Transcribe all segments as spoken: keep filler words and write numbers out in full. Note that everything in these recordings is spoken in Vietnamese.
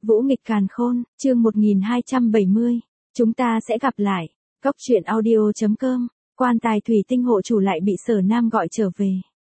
Vũ nghịch càn khôn, chương một nghìn hai trăm bảy mươi. Chúng ta sẽ gặp lại. Cốc truyện audio.com. Quan tài thủy tinh hộ chủ lại bị Sở Nam gọi trở về.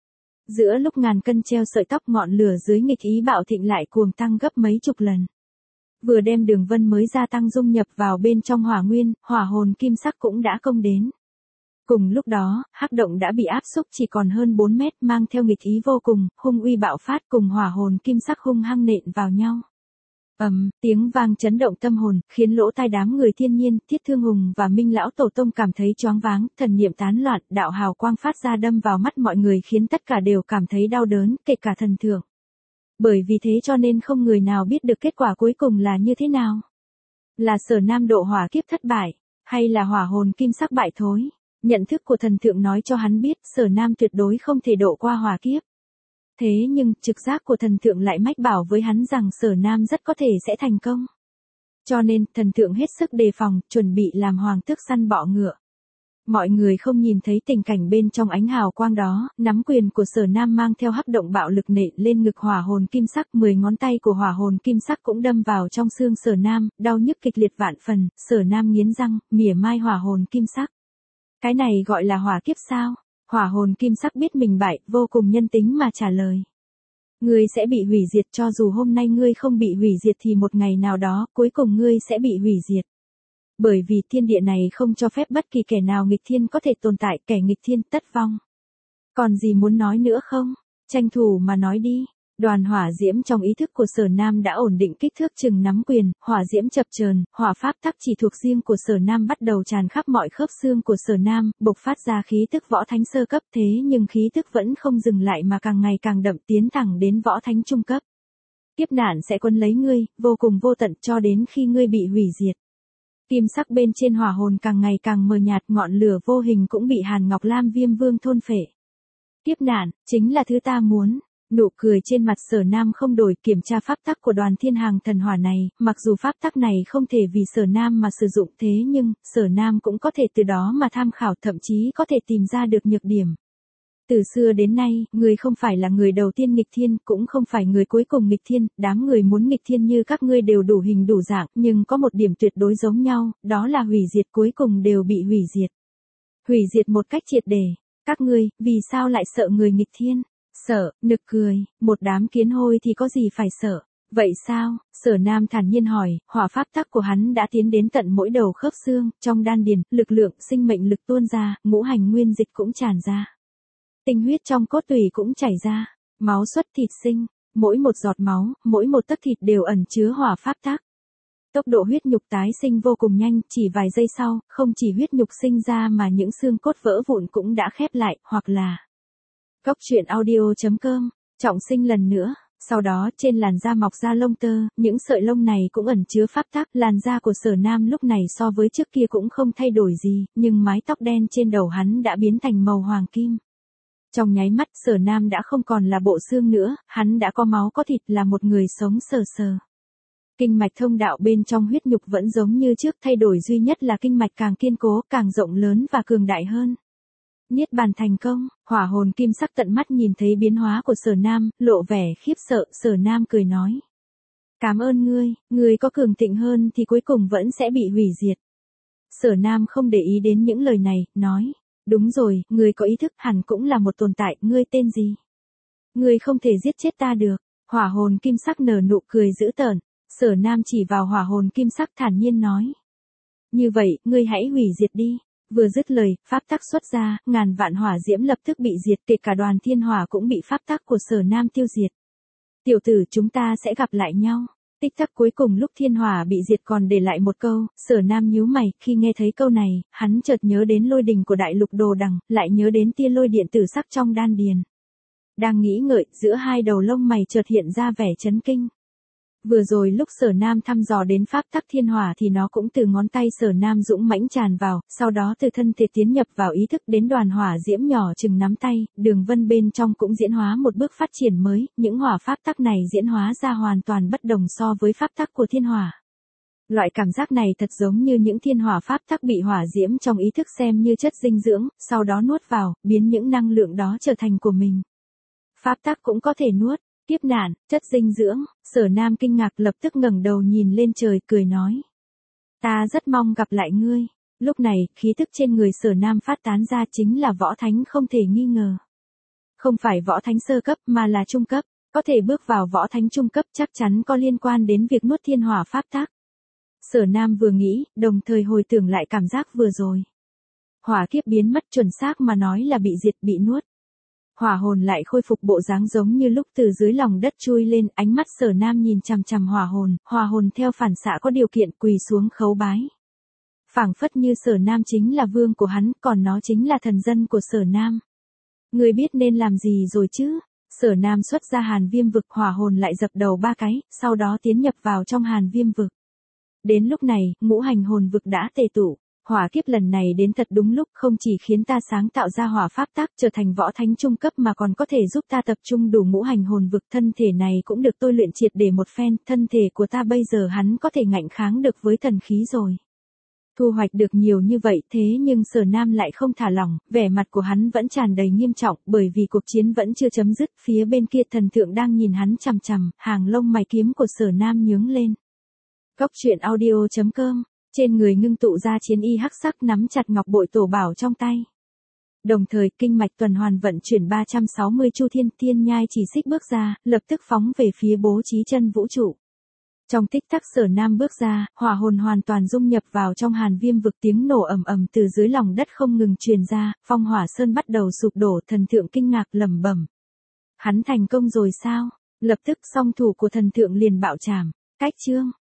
Giữa lúc ngàn cân treo sợi tóc, ngọn lửa dưới nghịch ý bạo thịnh lại cuồng tăng gấp mấy chục lần. Vừa đem đường vân mới gia tăng dung nhập vào bên trong hỏa nguyên, hỏa hồn kim sắc cũng đã công đến. Cùng lúc đó, hắc động đã bị áp xúc chỉ còn hơn bốn mét, mang theo nghịch ý vô cùng, hung uy bạo phát cùng hỏa hồn kim sắc hung hăng nện vào nhau. Ầm, um, tiếng vang chấn động tâm hồn, khiến lỗ tai đám người thiên nhiên, Thiết Thương Hùng và Minh Lão Tổ Tông cảm thấy choáng váng, thần niệm tán loạn, đạo hào quang phát ra đâm vào mắt mọi người khiến tất cả đều cảm thấy đau đớn, kể cả thần thượng. Bởi vì thế cho nên không người nào biết được kết quả cuối cùng là như thế nào. Là Sở Nam độ hỏa kiếp thất bại, hay là hỏa hồn kim sắc bại thối? Nhận thức của thần thượng nói cho hắn biết Sở Nam tuyệt đối không thể độ qua hỏa kiếp. Thế nhưng, trực giác của thần thượng lại mách bảo với hắn rằng Sở Nam rất có thể sẽ thành công. Cho nên, thần thượng hết sức đề phòng, chuẩn bị làm hoàng tước săn bọ ngựa. Mọi người không nhìn thấy tình cảnh bên trong ánh hào quang đó, nắm quyền của Sở Nam mang theo hắc động bạo lực nện lên ngực hỏa hồn kim sắc, mười ngón tay của hỏa hồn kim sắc cũng đâm vào trong xương Sở Nam, đau nhức kịch liệt vạn phần, Sở Nam nghiến răng, mỉa mai hỏa hồn kim sắc. Cái này gọi là hỏa kiếp sao? Hỏa hồn kim sắc biết mình bại, vô cùng nhân tính mà trả lời. Ngươi sẽ bị hủy diệt, cho dù hôm nay ngươi không bị hủy diệt thì một ngày nào đó, cuối cùng ngươi sẽ bị hủy diệt. Bởi vì thiên địa này không cho phép bất kỳ kẻ nào nghịch thiên có thể tồn tại, kẻ nghịch thiên tất vong. Còn gì muốn nói nữa không? Tranh thủ mà nói đi. Đoàn hỏa diễm trong ý thức của Sở Nam đã ổn định kích thước chừng nắm quyền, hỏa diễm chập chờn, hỏa pháp tắc chỉ thuộc riêng của Sở Nam bắt đầu tràn khắp mọi khớp xương của Sở Nam, bộc phát ra khí tức võ thánh sơ cấp, thế nhưng khí tức vẫn không dừng lại mà càng ngày càng đậm, tiến thẳng đến võ thánh trung cấp. Kiếp nạn sẽ quân lấy ngươi, vô cùng vô tận cho đến khi ngươi bị hủy diệt. Kim sắc bên trên hỏa hồn càng ngày càng mờ nhạt, ngọn lửa vô hình cũng bị Hàn Ngọc Lam Viêm Vương thôn phệ. Kiếp nạn, chính là thứ ta muốn. Nụ cười trên mặt Sở Nam không đổi, kiểm tra pháp tắc của đoàn thiên hàng thần hỏa này, mặc dù pháp tắc này không thể vì Sở Nam mà sử dụng, thế nhưng, Sở Nam cũng có thể từ đó mà tham khảo, thậm chí có thể tìm ra được nhược điểm. Từ xưa đến nay, người không phải là người đầu tiên nghịch thiên, cũng không phải người cuối cùng nghịch thiên, đám người muốn nghịch thiên như các ngươi đều đủ hình đủ dạng, nhưng có một điểm tuyệt đối giống nhau, đó là hủy diệt, cuối cùng đều bị hủy diệt. Hủy diệt một cách triệt để. Các ngươi, vì sao lại sợ người nghịch thiên? Sợ, nực cười, một đám kiến hôi thì có gì phải sợ. Vậy sao? Sở Nam thản nhiên hỏi, hỏa pháp tắc của hắn đã tiến đến tận mỗi đầu khớp xương, trong đan điền, lực lượng, sinh mệnh lực tuôn ra, ngũ hành nguyên dịch cũng tràn ra. Tinh huyết trong cốt tủy cũng chảy ra, máu xuất thịt sinh, mỗi một giọt máu, mỗi một tấc thịt đều ẩn chứa hỏa pháp tắc. Tốc độ huyết nhục tái sinh vô cùng nhanh, chỉ vài giây sau, không chỉ huyết nhục sinh ra mà những xương cốt vỡ vụn cũng đã khép lại, hoặc là Cốc truyện audio.com, trọng sinh lần nữa, sau đó trên làn da mọc ra lông tơ, những sợi lông này cũng ẩn chứa pháp tắc, làn da của Sở Nam lúc này so với trước kia cũng không thay đổi gì, nhưng mái tóc đen trên đầu hắn đã biến thành màu hoàng kim. Trong nháy mắt Sở Nam đã không còn là bộ xương nữa, hắn đã có máu có thịt, là một người sống sờ sờ. Kinh mạch thông đạo bên trong huyết nhục vẫn giống như trước, thay đổi duy nhất là kinh mạch càng kiên cố, càng rộng lớn và cường đại hơn. Niết bàn thành công, hỏa hồn kim sắc tận mắt nhìn thấy biến hóa của Sở Nam, lộ vẻ khiếp sợ, Sở Nam cười nói. Cảm ơn ngươi, ngươi có cường thịnh hơn thì cuối cùng vẫn sẽ bị hủy diệt. Sở Nam không để ý đến những lời này, nói. Đúng rồi, ngươi có ý thức, hẳn cũng là một tồn tại, ngươi tên gì? Ngươi không thể giết chết ta được. Hỏa hồn kim sắc nở nụ cười dữ tợn, Sở Nam chỉ vào hỏa hồn kim sắc thản nhiên nói. Như vậy, ngươi hãy hủy diệt đi. Vừa dứt lời, pháp tắc xuất ra, ngàn vạn hỏa diễm lập tức bị diệt, kể cả đoàn thiên hỏa cũng bị pháp tắc của Sở Nam tiêu diệt. Tiểu tử, chúng ta sẽ gặp lại nhau. Tích tắc cuối cùng lúc thiên hỏa bị diệt còn để lại một câu, Sở Nam nhíu mày, khi nghe thấy câu này, hắn chợt nhớ đến lôi đình của đại lục đồ đằng, lại nhớ đến tia lôi điện tử sắc trong đan điền. Đang nghĩ ngợi, giữa hai đầu lông mày chợt hiện ra vẻ chấn kinh. Vừa rồi lúc Sở Nam thăm dò đến pháp tắc thiên hỏa thì nó cũng từ ngón tay Sở Nam dũng mãnh tràn vào, sau đó từ thân thể tiến nhập vào ý thức đến đoàn hỏa diễm nhỏ chừng nắm tay, đường vân bên trong cũng diễn hóa một bước phát triển mới, những hỏa pháp tắc này diễn hóa ra hoàn toàn bất đồng so với pháp tắc của thiên hỏa. Loại cảm giác này thật giống như những thiên hỏa pháp tắc bị hỏa diễm trong ý thức xem như chất dinh dưỡng, sau đó nuốt vào, biến những năng lượng đó trở thành của mình. Pháp tắc cũng có thể nuốt. Kiếp nạn, chất dinh dưỡng, Sở Nam kinh ngạc lập tức ngẩng đầu nhìn lên trời cười nói. Ta rất mong gặp lại ngươi. Lúc này, khí tức trên người Sở Nam phát tán ra chính là võ thánh không thể nghi ngờ. Không phải võ thánh sơ cấp mà là trung cấp, có thể bước vào võ thánh trung cấp chắc chắn có liên quan đến việc nuốt thiên hỏa pháp tắc. Sở Nam vừa nghĩ, đồng thời hồi tưởng lại cảm giác vừa rồi. Hỏa kiếp biến mất chuẩn xác mà nói là bị diệt bị nuốt. Hỏa hồn lại khôi phục bộ dáng giống như lúc từ dưới lòng đất chui lên, ánh mắt Sở Nam nhìn chằm chằm hỏa hồn, hỏa hồn theo phản xạ có điều kiện quỳ xuống khấu bái. Phảng phất như Sở Nam chính là vương của hắn, còn nó chính là thần dân của Sở Nam. Ngươi biết nên làm gì rồi chứ? Sở Nam xuất ra Hàn Viêm vực, hỏa hồn lại dập đầu ba cái, sau đó tiến nhập vào trong Hàn Viêm vực. Đến lúc này, ngũ hành hồn vực đã tề tụ. Hỏa kiếp lần này đến thật đúng lúc, không chỉ khiến ta sáng tạo ra hỏa pháp tác trở thành võ thánh trung cấp mà còn có thể giúp ta tập trung đủ ngũ hành hồn vực, thân thể này cũng được tôi luyện triệt để một phen, thân thể của ta bây giờ hắn có thể ngạnh kháng được với thần khí rồi. Thu hoạch được nhiều như vậy thế nhưng Sở Nam lại không thả lỏng, vẻ mặt của hắn vẫn tràn đầy nghiêm trọng bởi vì cuộc chiến vẫn chưa chấm dứt, phía bên kia thần thượng đang nhìn hắn chằm chằm, hàng lông mày kiếm của Sở Nam nhướng lên. Cốc truyện audio chấm com. Trên người ngưng tụ ra chiến y hắc sắc nắm chặt ngọc bội tổ bảo trong tay. Đồng thời kinh mạch tuần hoàn vận chuyển ba trăm sáu mươi chu thiên, thiên nhai chỉ xích bước ra, lập tức phóng về phía bố trí chân vũ trụ. Trong tích tắc Sở Nam bước ra, hỏa hồn hoàn toàn dung nhập vào trong Hàn Viêm vực, tiếng nổ ầm ầm từ dưới lòng đất không ngừng truyền ra, phong hỏa sơn bắt đầu sụp đổ, thần thượng kinh ngạc lẩm bẩm. Hắn thành công rồi sao? Lập tức song thủ của thần thượng liền bạo chảm, cách chương.